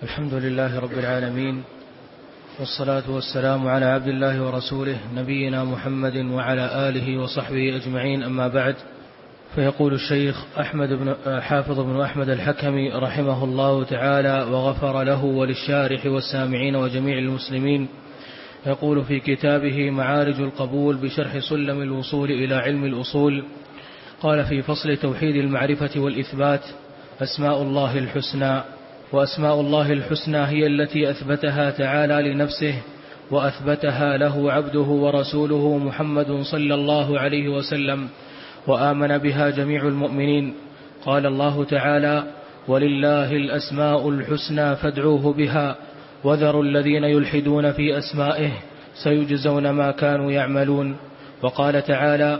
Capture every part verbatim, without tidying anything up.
الحمد لله رب العالمين، والصلاة والسلام على عبد الله ورسوله نبينا محمد وعلى آله وصحبه أجمعين، أما بعد. فيقول الشيخ أحمد بن حافظ بن أحمد الحكمي رحمه الله تعالى وغفر له وللشارح والسامعين وجميع المسلمين، يقول في كتابه معارج القبول بشرح سلم الوصول إلى علم الأصول، قال في فصل توحيد المعرفة والإثبات: أسماء الله الحسنى. وأسماء الله الحسنى هي التي أثبتها تعالى لنفسه وأثبتها له عبده ورسوله محمد صلى الله عليه وسلم، وآمن بها جميع المؤمنين. قال الله تعالى: ولله الأسماء الحسنى فادعوه بها وذروا الذين يلحدون في أسمائه سيجزون ما كانوا يعملون. وقال تعالى: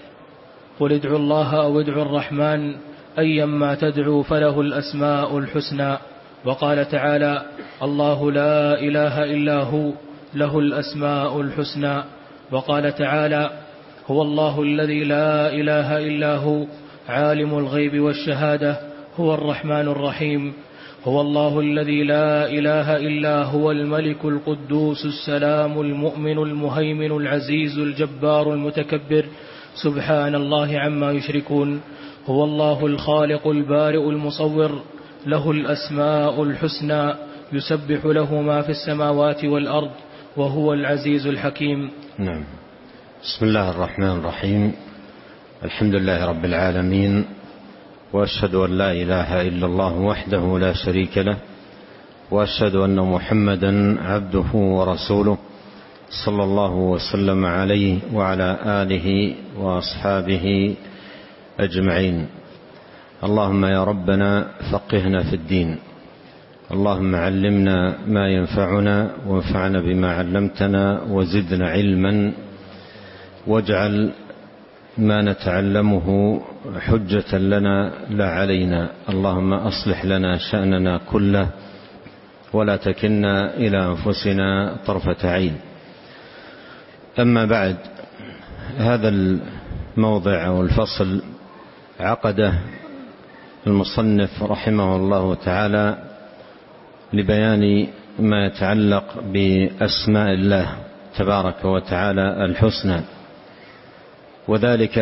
قل ادعوا الله أو ادعوا الرحمن أيما تدعوا فله الأسماء الحسنى. وقال تعالى: الله لا إله إلا هو له الأسماء الحسنى. وقال تعالى: هو الله الذي لا إله إلا هو عالم الغيب والشهادة هو الرحمن الرحيم. هو الله الذي لا إله إلا هو الملك القدوس السلام المؤمن المهيمن العزيز الجبار المتكبر سبحان الله عما يشركون. هو الله الخالق البارئ المصور له الأسماء الحسنى يسبح له ما في السماوات والأرض وهو العزيز الحكيم. نعم. بسم الله الرحمن الرحيم. الحمد لله رب العالمين، وأشهد أن لا إله إلا الله وحده لا شريك له، وأشهد أن محمدا عبده ورسوله صلى الله وسلم عليه وعلى آله وأصحابه أجمعين. اللهم يا ربنا فقهنا في الدين، اللهم علمنا ما ينفعنا وانفعنا بما علمتنا وزدنا علما، واجعل ما نتعلمه حجة لنا لا علينا. اللهم أصلح لنا شأننا كله ولا تكلنا إلى أنفسنا طرفة عين. أما بعد، هذا الموضع أو الفصل عقده المصنف رحمه الله تعالى لبيان ما يتعلق بأسماء الله تبارك وتعالى الحسنى، وذلك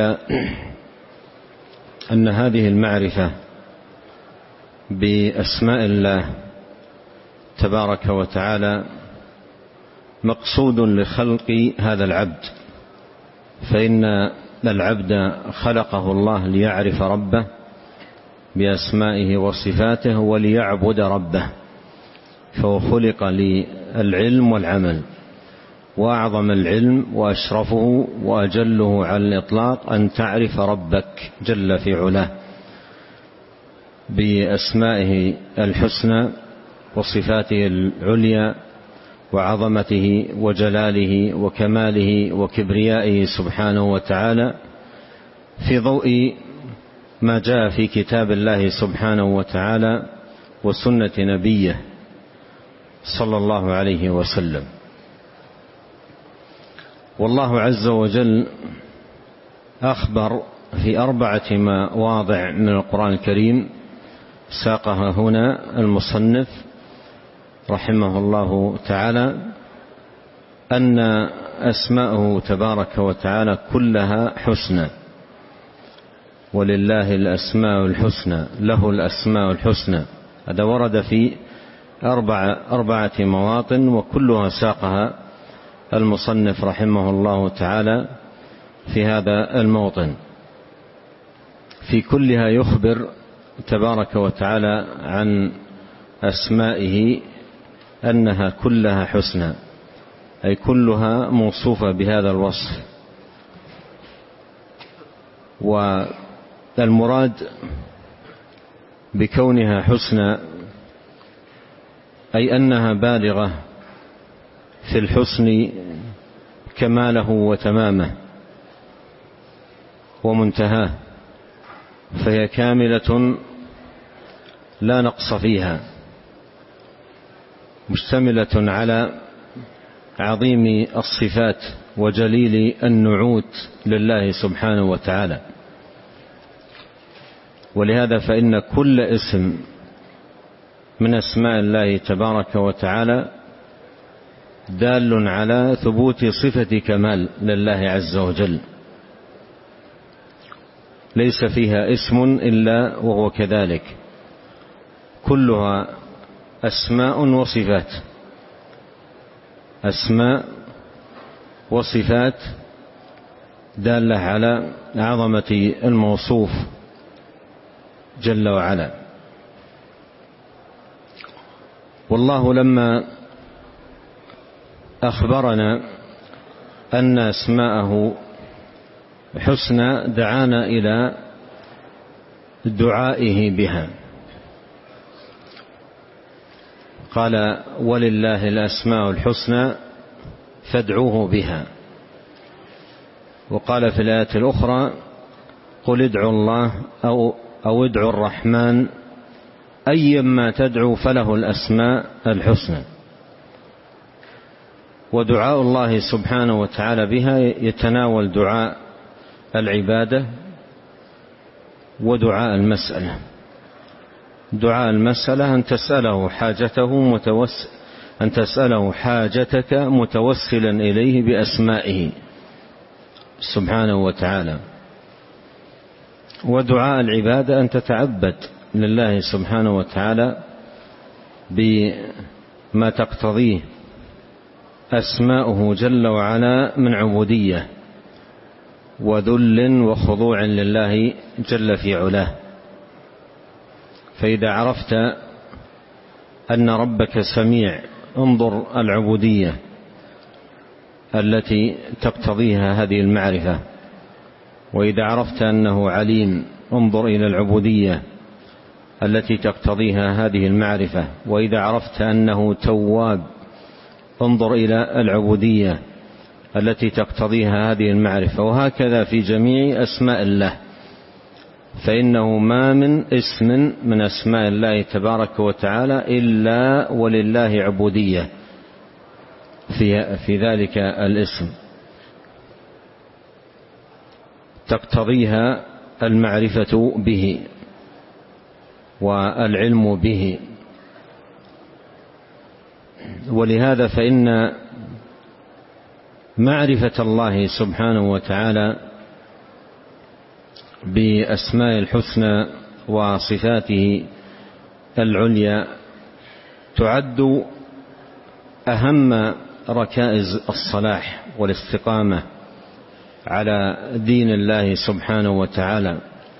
أن هذه المعرفة بأسماء الله تبارك وتعالى مقصود لخلق هذا العبد، فإن العبد خلقه الله ليعرف ربه بأسمائه وصفاته وليعبد ربه، فهو خلق للعلم والعمل، وأعظم العلم وأشرفه وأجله على الإطلاق أن تعرف ربك جل في علاه بأسمائه الحسنى وصفاته العليا وعظمته وجلاله وكماله وكبريائه سبحانه وتعالى، في ضوء ما جاء في كتاب الله سبحانه وتعالى وسنة نبيه صلى الله عليه وسلم. والله عز وجل أخبر في أربعة مواضع من القرآن الكريم ساقها هنا المصنف رحمه الله تعالى أن أسماءه تبارك وتعالى كلها حسنى. ولله الأسماء الحسنى، له الأسماء الحسنى، هذا ورد في أربعة, أربعة مواطن، وكلها ساقها المصنف رحمه الله تعالى في هذا الموطن. في كلها يخبر تبارك وتعالى عن أسمائه أنها كلها حسنى، أي كلها موصوفة بهذا الوصف. والمراد بكونها حسنى أي أنها بالغة في الحسن كماله وتمامه ومنتهاه، فهي كاملة لا نقص فيها، مشتملة على عظيم الصفات وجليل النعوت لله سبحانه وتعالى. ولهذا فإن كل اسم من أسماء الله تبارك وتعالى دال على ثبوت صفة كمال لله عز وجل، ليس فيها اسم إلا وهو كذلك، كلها أسماء وصفات، أسماء وصفات دالة على عظمة الموصوف جل وعلا. والله لما أخبرنا أن أسماءه حسنى دعانا إلى دعائه بها، قال ولله الأسماء الحسنى فادعوه بها. وقال في الآية الأخرى قل ادعوا الله أو, أو ادعوا الرحمن أيما تدعو فله الأسماء الحسنى. ودعاء الله سبحانه وتعالى بها يتناول دعاء العبادة ودعاء المسألة. دعاء المسألة أن تسأله حاجته متوس أن تسأله حاجتك متوسلا إليه بأسمائه سبحانه وتعالى. ودعاء العبادة أن تتعبد لله سبحانه وتعالى بما تقتضيه أسماؤه جل وعلا من عبودية وذل وخضوع لله جل في علاه. فإذا عرفت أن ربك سميع انظر العبودية التي تقتضيها هذه المعرفة، وإذا عرفت أنه عليم انظر إلى العبودية التي تقتضيها هذه المعرفة، وإذا عرفت أنه تواب انظر إلى العبودية التي تقتضيها هذه المعرفة. وهكذا في جميع أسماء الله، فإنه ما من اسم من أسماء الله تبارك وتعالى إلا ولله عبودية في, في ذلك الاسم تقتضيها المعرفة به والعلم به. ولهذا فإن معرفة الله سبحانه وتعالى بأسماء الحسنى وصفاته العليا تعد أهم ركائز الصلاح والاستقامة على دين الله سبحانه وتعالى،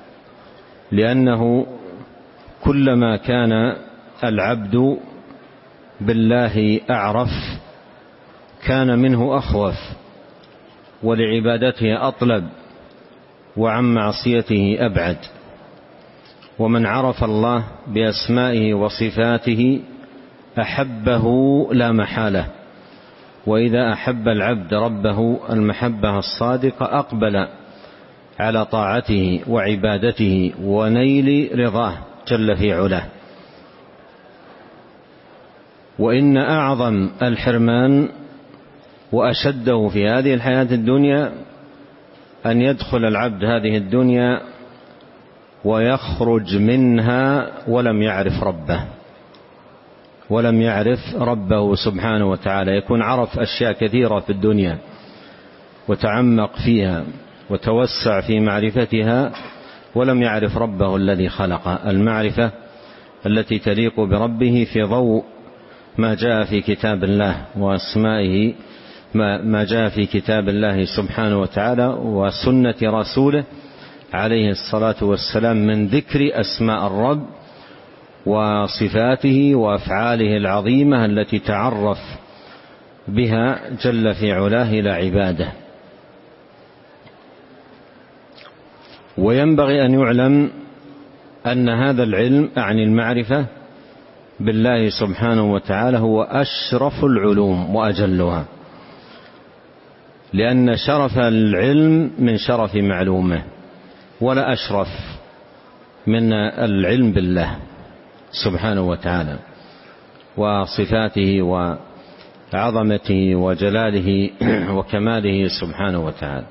لأنه كلما كان العبد بالله أعرف كان منه أخوف ولعبادته أطلب وعن معصيته أبعد. ومن عرف الله بأسمائه وصفاته أحبه لا محالة، وإذا أحب العبد ربه المحبة الصادقة أقبل على طاعته وعبادته ونيل رضاه جل في علاه. وإن أعظم الحرمان وأشده في هذه الحياة الدنيا أن يدخل العبد هذه الدنيا ويخرج منها ولم يعرف ربه ولم يعرف ربه سبحانه وتعالى. يكون عرف أشياء كثيرة في الدنيا وتعمق فيها وتوسع في معرفتها ولم يعرف ربه الذي خلقه، المعرفة التي تليق بربه في ضوء ما جاء في كتاب الله وأسمائه، ما جاء في كتاب الله سبحانه وتعالى وسنة رسوله عليه الصلاة والسلام من ذكر أسماء الرب وصفاته وأفعاله العظيمة التي تعرف بها جل في علاه إلى عباده. وينبغي أن يعلم أن هذا العلم عن المعرفة بالله سبحانه وتعالى هو أشرف العلوم وأجلها، لأن شرف العلم من شرف معلومه، ولا أشرف من العلم بالله سبحانه وتعالى وصفاته وعظمته وجلاله وكماله سبحانه وتعالى.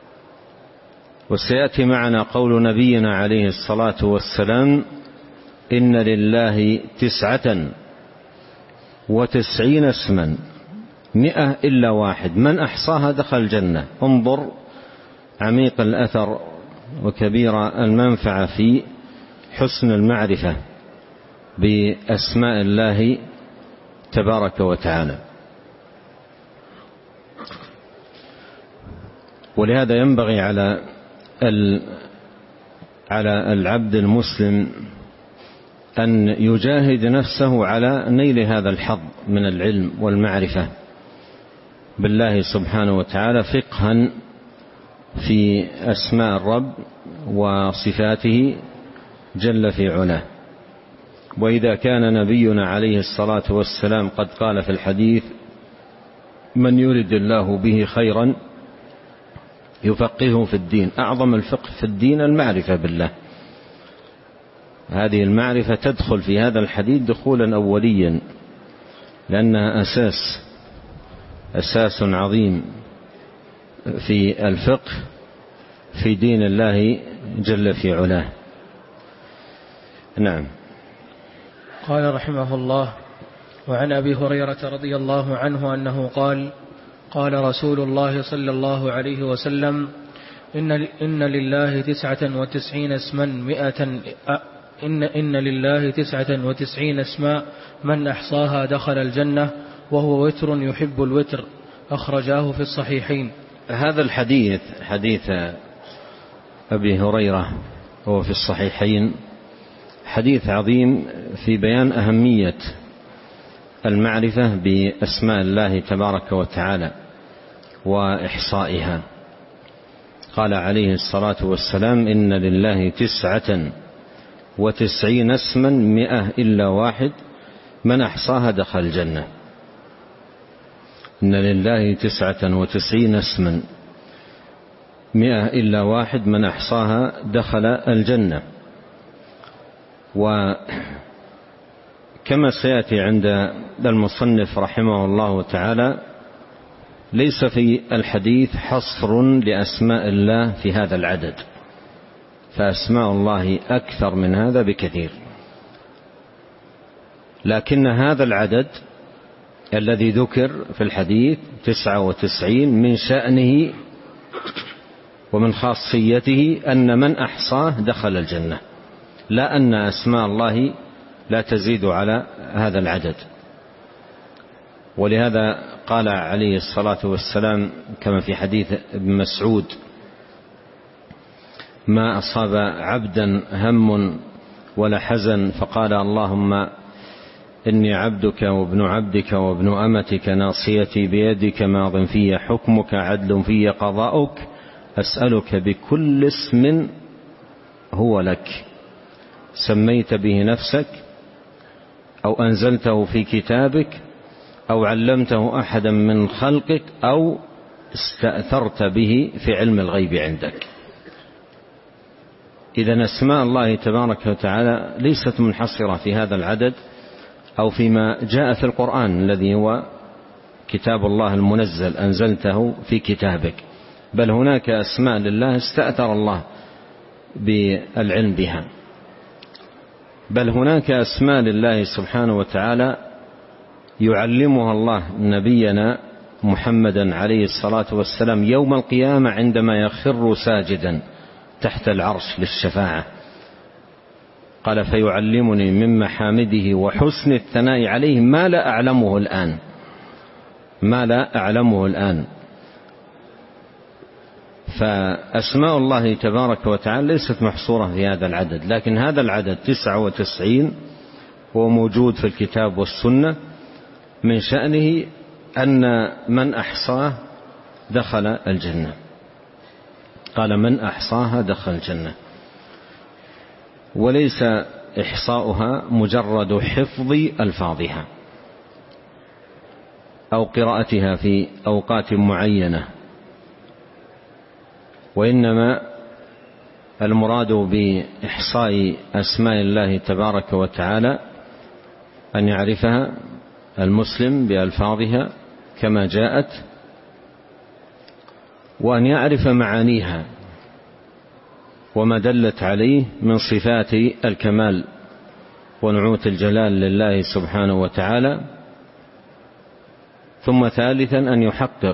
وسيأتي معنا قول نبينا عليه الصلاة والسلام إن لله تسعة وتسعين اسما مئة إلا واحد من أحصاها دخل الجنة. انظر عميق الأثر وكبير المنفعة في حسن المعرفة بأسماء الله تبارك وتعالى. ولهذا ينبغي على على العبد المسلم أن يجاهد نفسه على نيل هذا الحظ من العلم والمعرفة بالله سبحانه وتعالى، فقها في أسماء الرب وصفاته جل في علاه. وإذا كان نبينا عليه الصلاة والسلام قد قال في الحديث: من يرد الله به خيرا يفقهه في الدين. أعظم الفقه في الدين المعرفة بالله. هذه المعرفة تدخل في هذا الحديث دخولا أوليا، لأنها أساس أساس عظيم في الفقه في دين الله جل في علاه. نعم. قال رحمه الله: وعن أبي هريرة رضي الله عنه أنه قال: قال رسول الله صلى الله عليه وسلم: إن, إن لله تسعة وتسعين اسما مئة إن, إن لله تسعة وتسعين اسما من أحصاها دخل الجنة وهو وتر يحب الوتر. أخرجاه في الصحيحين. هذا الحديث حديث أبي هريرة هو في الصحيحين، حديث عظيم في بيان أهمية المعرفة بأسماء الله تبارك وتعالى وإحصائها. قال عليه الصلاة والسلام: إن لله تسعة وتسعين اسما مئة إلا واحد من أحصاها دخل الجنة. إن لله تسعة وتسعين اسما مئة إلا واحد من أحصاها دخل الجنة. وكما سيأتي عند المصنف رحمه الله تعالى، ليس في الحديث حصر لأسماء الله في هذا العدد، فأسماء الله أكثر من هذا بكثير، لكن هذا العدد الذي ذكر في الحديث تسعة وتسعين من شأنه ومن خاصيته أن من أحصاه دخل الجنة، لا أن أسماء الله لا تزيد على هذا العدد. ولهذا قال عليه الصلاة والسلام كما في حديث ابن مسعود: ما أصاب عبدا هم ولا حزن فقال اللهم إني عبدك وابن عبدك وابن أمتك ناصيتي بيدك ماض في حكمك عدل في قضاؤك أسألك بكل اسم هو لك سميت به نفسك أو أنزلته في كتابك أو علمته أحدا من خلقك أو استأثرت به في علم الغيب عندك. إذن أسماء الله تبارك وتعالى ليست منحصرة في هذا العدد أو فيما جاء في القرآن الذي هو كتاب الله المنزل أنزلته في كتابك، بل هناك أسماء لله استأثر الله بالعلم بها، بل هناك أسماء لله سبحانه وتعالى يعلمها الله نبينا محمدا عليه الصلاة والسلام يوم القيامة عندما يخر ساجدا تحت العرش للشفاعة. قال: فيعلمني من محامده وحسن الثناء عليه ما لا أعلمه الآن ما لا أعلمه الآن. فأسماء الله تبارك وتعالى ليست محصورة في هذا العدد، لكن هذا العدد تسعة وتسعين هو موجود في الكتاب والسنة، من شأنه أن من أحصاه دخل الجنة. قال: من أحصاها دخل الجنة. وليس إحصاؤها مجرد حفظ ألفاظها أو قراءتها في أوقات معينة، وإنما المراد بإحصاء أسماء الله تبارك وتعالى أن يعرفها المسلم بألفاظها كما جاءت، وأن يعرف معانيها وما دلت عليه من صفات الكمال ونعوت الجلال لله سبحانه وتعالى. ثم ثالثا أن يحقق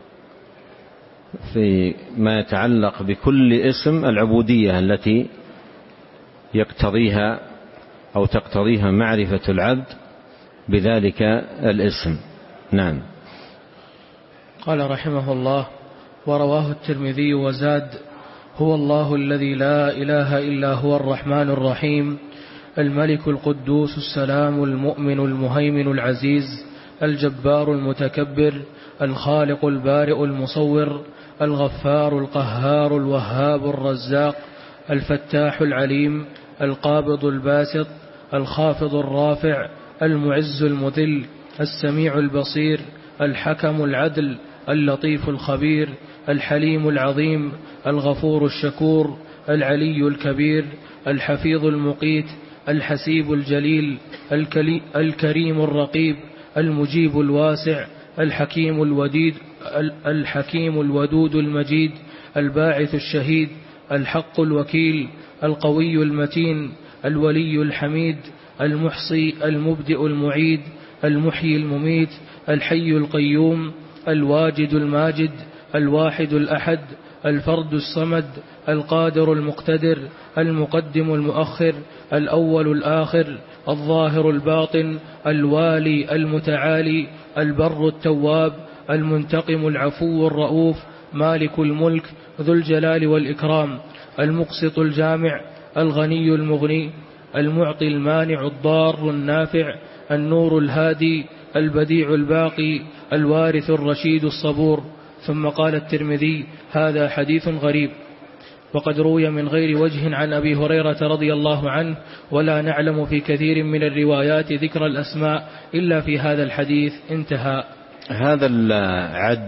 في ما يتعلق بكل اسم العبودية التي يقتضيها أو تقتضيها معرفة العبد بذلك الاسم. نعم. قال رحمه الله: ورواه الترمذي وزاد: هو الله الذي لا إله إلا هو الرحمن الرحيم الملك القدوس السلام المؤمن المهيمن العزيز الجبار المتكبر الخالق البارئ المصور الغفار القهار الوهاب الرزاق الفتاح العليم القابض الباسط الخافض الرافع المعز المذل السميع البصير الحكم العدل اللطيف الخبير الحليم العظيم الغفور الشكور العلي الكبير الحفيظ المقيت الحسيب الجليل الكريم الرقيب المجيب الواسع الحكيم الوديد الحكيم الودود المجيد الباعث الشهيد الحق الوكيل القوي المتين الولي الحميد المحصي المبدئ المعيد المحيي المميت الحي القيوم الواجد الماجد الواحد الأحد الفرد الصمد القادر المقتدر المقدم المؤخر الأول الآخر الظاهر الباطن الوالي المتعالي البر التواب المنتقم العفو الرؤوف مالك الملك ذو الجلال والإكرام المقسط الجامع الغني المغني المعطي المانع الضار النافع النور الهادي البديع الباقي الوارث الرشيد الصبور. ثم قال الترمذي: هذا حديث غريب، وقد روي من غير وجه عن أبي هريرة رضي الله عنه، ولا نعلم في كثير من الروايات ذكر الأسماء إلا في هذا الحديث. انتهى. هذا العد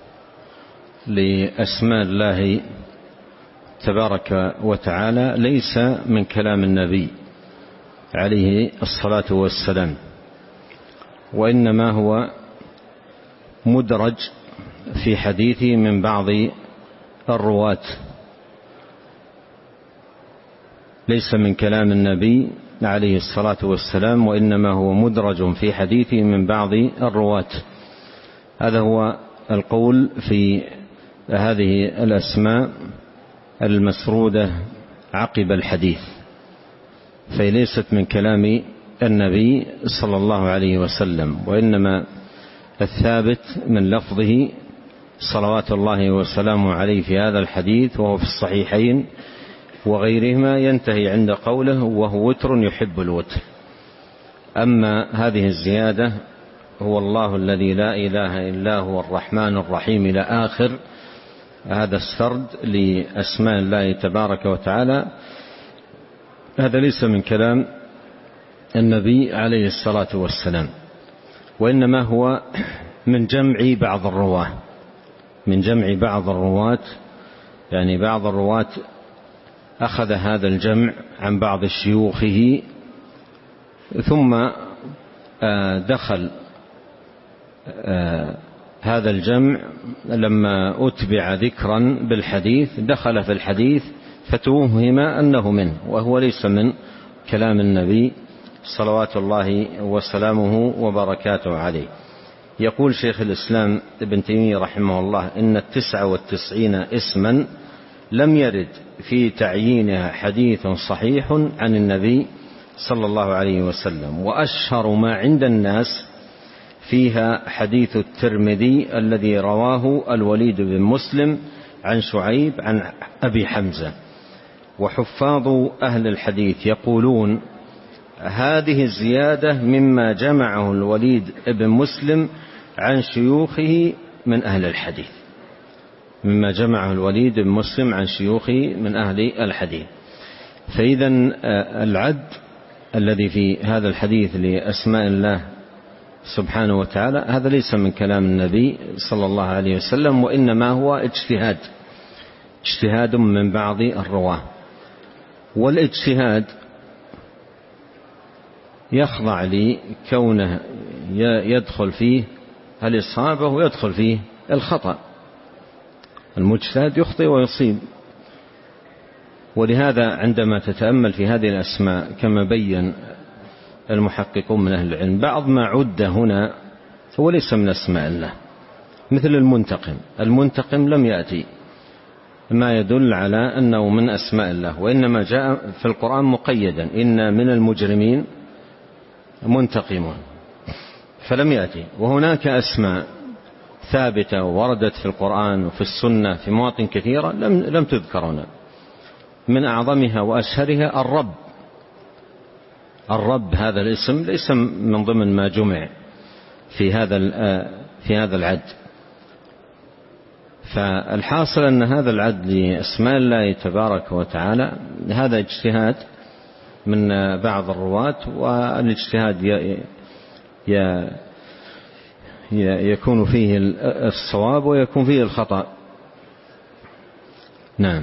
لأسماء الله تبارك وتعالى ليس من كلام النبي عليه الصلاة والسلام، وإنما هو مدرج في حديثه من بعض الرواة، ليس من كلام النبي عليه الصلاة والسلام، وإنما هو مدرج في حديثه من بعض الرواة. هذا هو القول في هذه الأسماء المسرودة عقب الحديث، فهي ليست من كلام النبي صلى الله عليه وسلم، وإنما الثابت من لفظه صلوات الله وسلامه عليه في هذا الحديث، وهو في الصحيحين وغيرهما، ينتهي عند قوله: وهو وتر يحب الوتر. أما هذه الزيادة: هو الله الذي لا إله إلا هو الرحمن الرحيم إلى آخر هذا السرد لأسماء الله تبارك وتعالى، هذا ليس من كلام النبي عليه الصلاة والسلام، وإنما هو من جمع بعض الرواة من جمع بعض الرواة يعني بعض الرواة أخذ هذا الجمع عن بعض شيوخه، ثم دخل هذا الجمع لما أتبع ذكرا بالحديث دخل في الحديث فتوهم أنه منه، وهو ليس من كلام النبي صلوات الله وسلامه وبركاته عليه. يقول شيخ الإسلام ابن تيمية رحمه الله: إن التسعة والتسعين اسما لم يرد في تعيينها حديث صحيح عن النبي صلى الله عليه وسلم، وأشهر ما عند الناس فيها حديث الترمذي الذي رواه الوليد بن مسلم عن شعيب عن أبي حمزة. وحفاظ أهل الحديث يقولون: هذه الزيادة مما جمعه الوليد بن مسلم عن شيوخه من أهل الحديث مما جمعه الوليد بن مسلم عن شيوخه من أهل الحديث. فإذا العد الذي في هذا الحديث لأسماء الله سبحانه وتعالى هذا ليس من كلام النبي صلى الله عليه وسلم، وإنما هو اجتهاد اجتهاد من بعض الرواة. والاجتهاد يخضع لكونه يدخل فيه الإصابة ويدخل فيه الخطأ، المجتهد يخطئ ويصيب. ولهذا عندما تتأمل في هذه الأسماء كما بين المحققون من أهل العلم. بعض ما عد هنا هو ليس من أسماء الله، مثل المنتقم. المنتقم لم يأتي ما يدل على أنه من أسماء الله، وإنما جاء في القرآن مقيدا: إن من المجرمين منتقمون، فلم يأتي. وهناك أسماء ثابتة وردت في القرآن وفي السنة في مواطن كثيرة لم لم تذكر هنا. من أعظمها وأشهرها الرب. الرب هذا الاسم ليس من ضمن ما جمع في هذا في هذا العد. فالحاصل أن هذا العد لأسماء الله تبارك وتعالى هذا اجتهاد من بعض الرواة، والاجتهاد يكون فيه الصواب ويكون فيه الخطأ. نعم.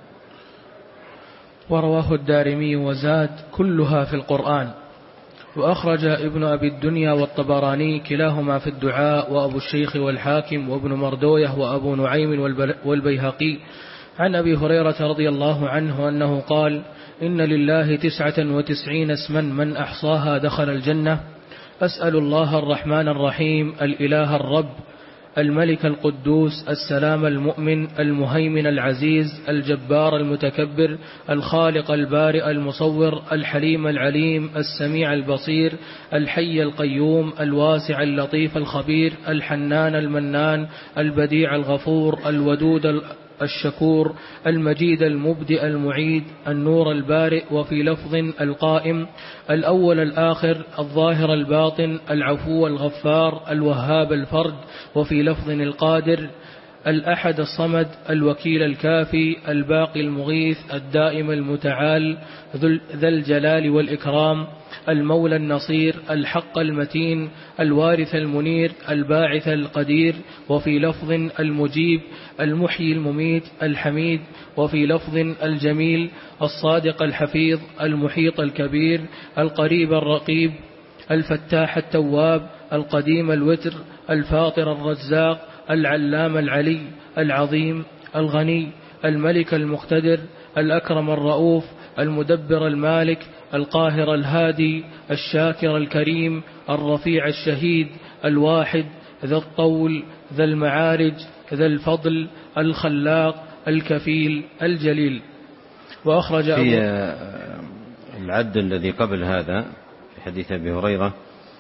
ورواه الدارمي وزاد: كلها في القرآن. وأخرج ابن أبي الدنيا والطبراني كلاهما في الدعاء، وأبو الشيخ والحاكم وابن مردويه وأبو نعيم والبيهقي عن أبي هريرة رضي الله عنه أنه قال: إن لله تسعة وتسعين اسما من أحصاها دخل الجنة. أسأل الله الرحمن الرحيم، الإله الرب، الملك القدوس، السلام المؤمن، المهيمن العزيز، الجبار المتكبر، الخالق البارئ المصور، الحليم العليم، السميع البصير، الحي القيوم، الواسع اللطيف الخبير، الحنان المنان، البديع الغفور، الودود الشكور، المجيد المبدئ المعيد، النور البارئ، وفي لفظ القائم، الأول الآخر، الظاهر الباطن، العفو الغفار، الوهاب الفرد، وفي لفظ القادر، الأحد الصمد، الوكيل الكافي، الباقي المغيث، الدائم المتعال، ذا الجلال والإكرام، المولى النصير، الحق المتين، الوارث المنير، الباعث القدير، وفي لفظ المجيب، المحيي المميت، الحميد، وفي لفظ الجميل، الصادق الحفيظ، المحيط الكبير، القريب الرقيب، الفتاح التواب، القديم الوتر، الفاطر الرزاق، العلام العلي، العظيم، الغني، الملك المقتدر، الأكرم الرؤوف، المدبر المالك، القاهر الهادي، الشاكر الكريم، الرفيع الشهيد، الواحد، ذا الطول، ذا المعارج، ذا الفضل، الخلاق، الكفيل، الجليل. وأخرج في العد الذي قبل هذا في حديث أبي هريرة: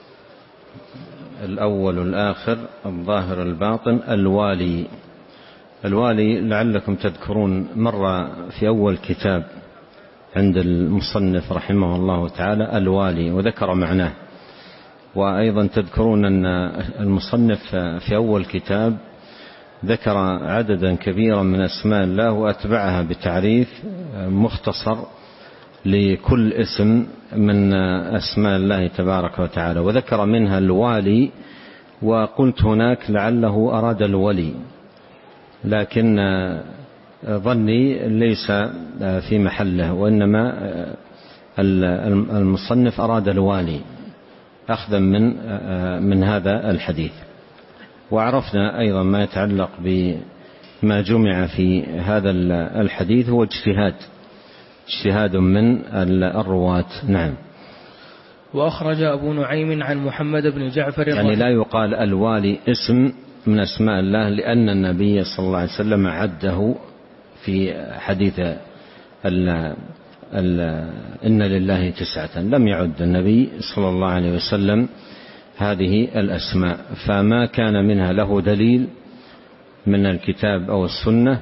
الأول الآخر، الظاهر الباطن، الوالي. الوالي لعلكم تذكرون مرة في أول كتاب عند المصنف رحمه الله تعالى الوالي وذكر معناه. وأيضا تذكرون أن المصنف في أول كتاب ذكر عددا كبيرا من أسماء الله وأتبعها بتعريف مختصر لكل اسم من أسماء الله تبارك وتعالى، وذكر منها الوالي. وقلت هناك لعله أراد الولي، لكن ظني ليس في محله، وإنما المصنف أراد الوالي أخذا من من هذا الحديث. وعرفنا أيضا ما يتعلق بما جمع في هذا الحديث هو اجتهاد اجتهاد من الرواة. نعم. وأخرج أبو نعيم عن محمد بن جعفر، يعني لا يقال الوالي اسم من أسماء الله، لأن النبي صلى الله عليه وسلم عده في حديث ال ال إن لله تسعة، لم يعد النبي صلى الله عليه وسلم هذه الأسماء. فما كان منها له دليل من الكتاب أو السنة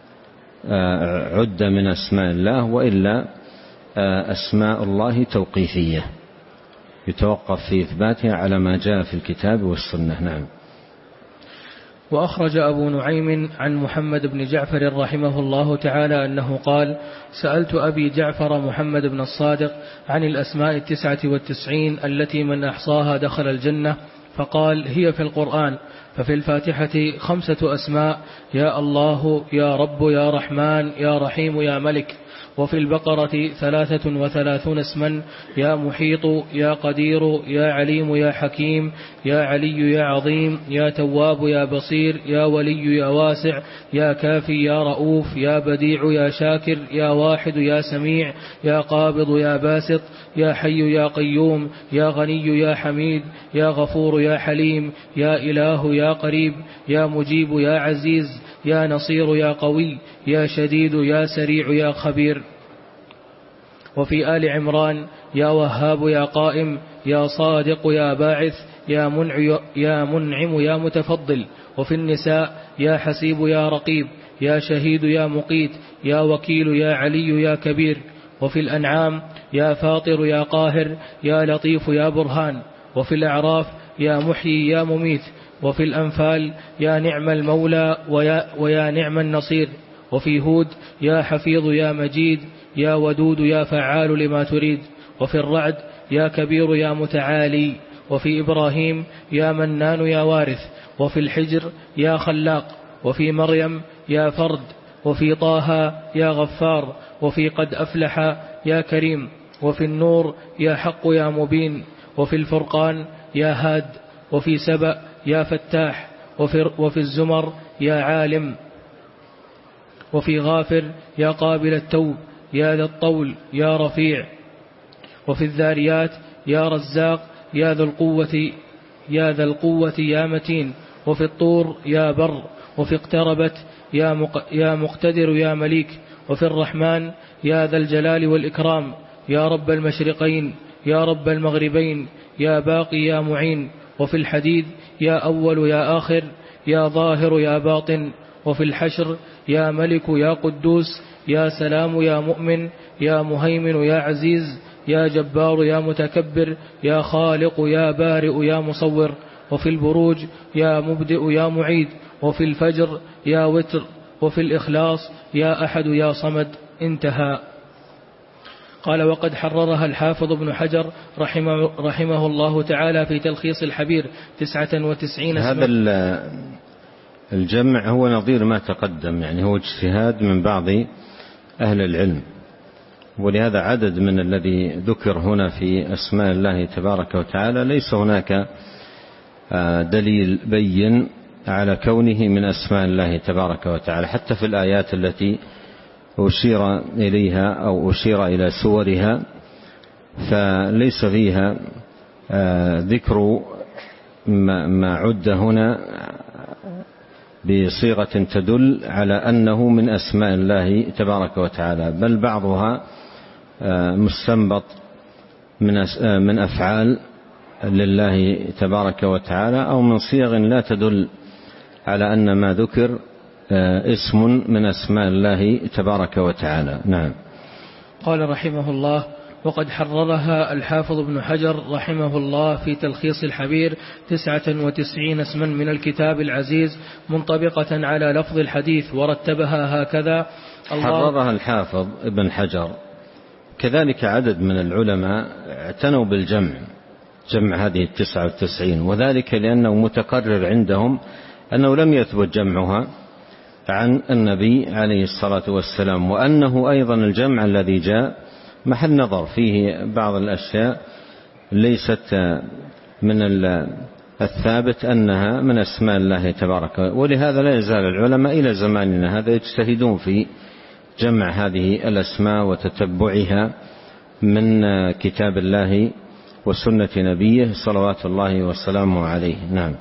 عد من أسماء الله، وإلا أسماء الله توقيفية يتوقف في إثباتها على ما جاء في الكتاب والسنة. نعم. وأخرج أبو نعيم عن محمد بن جعفر رحمه الله تعالى أنه قال: سألت أبي جعفر محمد بن الصادق عن الأسماء التسعة والتسعين التي من أحصاها دخل الجنة، فقال: هي في القرآن. ففي الفاتحة خمسة أسماء: يا الله، يا رب، يا رحمن، يا رحيم، يا ملك. وفي البقرة ثلاثة وثلاثون اسما: يا محيط، يا قدير، يا عليم، يا حكيم، يا علي، يا عظيم، يا تواب، يا بصير، يا ولي، يا واسع، يا كافي، يا رؤوف، يا بديع، يا شاكر، يا واحد، يا سميع، يا قابض، يا باسط، يا حي، يا قيوم، يا غني، يا حميد، يا غفور، يا حليم، يا إله، يا قريب، يا مجيب، يا عزيز، يا نصير، يا قوي، يا شديد، يا سريع، يا خبير. وفي آل عمران: يا وهاب، يا قائم، يا صادق، يا باعث، يا منع يا منعم، يا متفضل. وفي النساء: يا حسيب، يا رقيب، يا شهيد، يا مقيت، يا وكيل، يا علي، يا كبير. وفي الأنعام: يا فاطر، يا قاهر، يا لطيف، يا برهان. وفي الأعراف: يا محيي، يا مميت. وفي الأنفال: يا نعم المولى ويا, ويا نعم النصير. وفي هود: يا حفيظ، يا مجيد، يا ودود، يا فعال لما تريد. وفي الرعد: يا كبير، يا متعالي. وفي إبراهيم: يا منان، يا وارث. وفي الحجر: يا خلاق. وفي مريم: يا فرد. وفي طه: يا غفار. وفي قد أفلح: يا كريم. وفي النور: يا حق، يا مبين. وفي الفرقان: يا هاد. وفي سبأ: يا فتاح. وفي, وفي الزمر: يا عالم. وفي غافر: يا قابل التوب، يا ذا الطول، يا رفيع. وفي الذاريات: يا رزاق، يا ذا القوة، يا ذا القوة، يا متين. وفي الطور: يا بر. وفي اقتربت: يا, مق... يا مقتدر، يا مليك. وفي الرحمن: يا ذا الجلال والإكرام، يا رب المشرقين، يا رب المغربين، يا باقي، يا معين. وفي الحديد: يا أول، يا آخر، يا ظاهر، يا باطن. وفي الحشر: يا ملك، يا قدوس، يا سلام، يا مؤمن، يا مهيمن، يا عزيز، يا جبار، يا متكبر، يا خالق، يا بارئ، يا مصور. وفي البروج: يا مبدئ، يا معيد. وفي الفجر: يا وتر. وفي الإخلاص: يا أحد، يا صمد. انتهى. قال: وقد حررها الحافظ ابن حجر رحمه, رحمه الله تعالى في تلخيص الحبير تسعة وتسعين اسما. هذا الجمع هو نظير ما تقدم، يعني هو اجتهاد من بعض أهل العلم، ولهذا عدد من الذي ذكر هنا في أسماء الله تبارك وتعالى ليس هناك دليل بين على كونه من أسماء الله تبارك وتعالى، حتى في الآيات التي أشير إليها أو أشير إلى سورها فليس فيها ذكر ما عد هنا بصيغة تدل على أنه من أسماء الله تبارك وتعالى، بل بعضها مستنبط من أفعال لله تبارك وتعالى أو من صيغ لا تدل على أن ما ذكر اسم من أسماء الله تبارك وتعالى. نعم. قال رحمه الله: وقد حررها الحافظ ابن حجر رحمه الله في تلخيص الحبير تسعة وتسعين اسما من الكتاب العزيز منطبقة على لفظ الحديث، ورتبها هكذا: حررها الحافظ ابن حجر. كذلك عدد من العلماء اعتنوا بالجمع، جمع هذه التسعة والتسعين، وذلك لأنه متقرر عندهم أنه لم يثبت جمعها عن النبي عليه الصلاة والسلام، وأنه أيضا الجمع الذي جاء محل نظر فيه بعض الأشياء ليست من الثابت أنها من أسماء الله تبارك، ولهذا لا يزال العلماء إلى زماننا هذا يجتهدون في جمع هذه الأسماء وتتبعها من كتاب الله وسنة نبيه صلوات الله وسلامه عليه. نعم.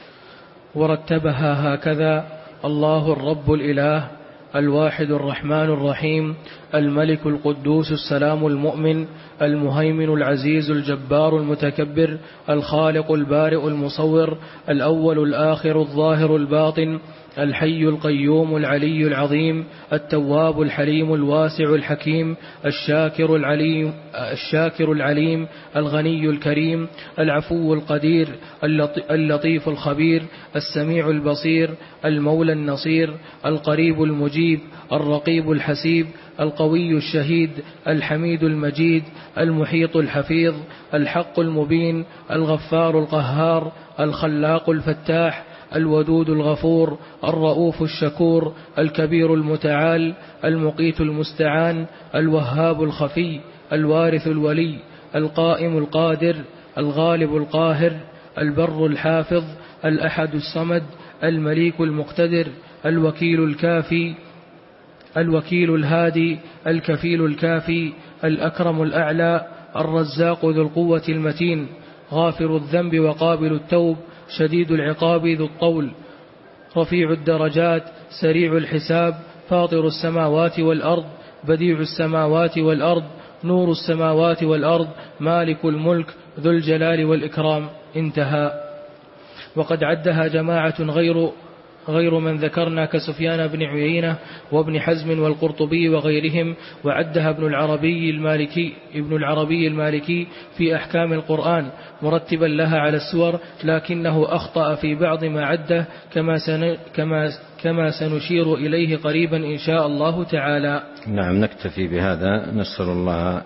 ورتبها هكذا: الله الرب الإله، الواحد الرحمن الرحيم، الملك القدوس السلام المؤمن، المهيمن العزيز الجبار المتكبر، الخالق البارئ المصور، الأول الآخر الظاهر الباطن، الحي القيوم العلي العظيم، التواب الحليم الواسع الحكيم، الشاكر العليم, الشاكر العليم الغني الكريم، العفو القدير، اللطيف الخبير، السميع البصير، المولى النصير، القريب المجيب، الرقيب الحسيب، القوي الشهيد، الحميد المجيد، المحيط الحفيظ، الحق المبين، الغفار القهار، الخلاق الفتاح، الودود الغفور الرؤوف الشكور الكبير المتعال المقيت المستعان الوهاب الخفي الوارث الولي القائم القادر الغالب القاهر البر الحافظ الأحد الصمد المليك المقتدر الوكيل الكافي الوكيل الهادي الكفيل الكافي الأكرم الأعلى الرزاق ذو القوة المتين غافر الذنب وقابل التوب شديد العقاب ذو الطول رفيع الدرجات سريع الحساب فاطر السماوات والأرض بديع السماوات والأرض نور السماوات والأرض مالك الملك ذو الجلال والإكرام. انتهى. وقد عدها جماعة غير غير من ذكرنا كسفيان بن عيينة وابن حزم والقرطبي وغيرهم، وعدها ابن العربي المالكي ابن العربي المالكي في أحكام القرآن مرتبا لها على السور، لكنه أخطأ في بعض ما عده كما سن كما كما سنشير إليه قريبا إن شاء الله تعالى. نعم، نكتفي بهذا. نسأل الله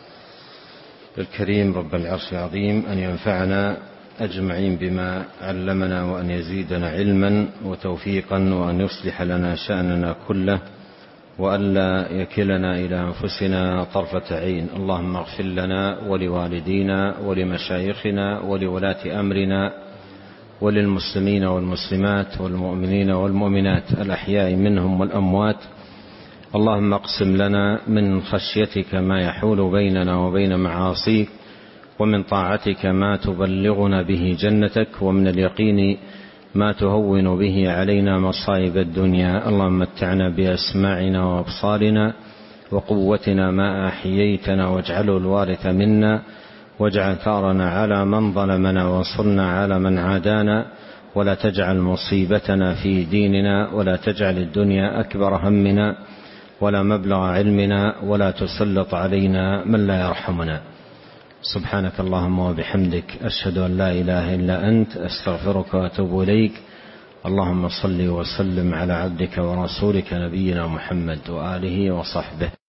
الكريم رب العرش العظيم أن ينفعنا أجمعين بما علمنا، وأن يزيدنا علما وتوفيقا، وأن يصلح لنا شأننا كله، وأن لا يكلنا إلى أنفسنا طرفة عين. اللهم اغفر لنا ولوالدينا ولمشايخنا ولولاة أمرنا وللمسلمين والمسلمات والمؤمنين والمؤمنات الأحياء منهم والأموات. اللهم اقسم لنا من خشيتك ما يحول بيننا وبين معاصيك، ومن طاعتك ما تبلغنا به جنتك، ومن اليقين ما تهون به علينا مصائب الدنيا. اللهم متعنا بأسماعنا وأبصارنا وقوتنا ما أحييتنا، واجعله الوارث منا، واجعل ثارنا على من ظلمنا، وانصرنا على من عادانا، ولا تجعل مصيبتنا في ديننا، ولا تجعل الدنيا أكبر همنا ولا مبلغ علمنا، ولا تسلط علينا من لا يرحمنا. سبحانك اللهم وبحمدك، أشهد أن لا إله إلا أنت، أستغفرك وأتوب إليك. اللهم صل وسلم على عبدك ورسولك نبينا محمد وآله وصحبه.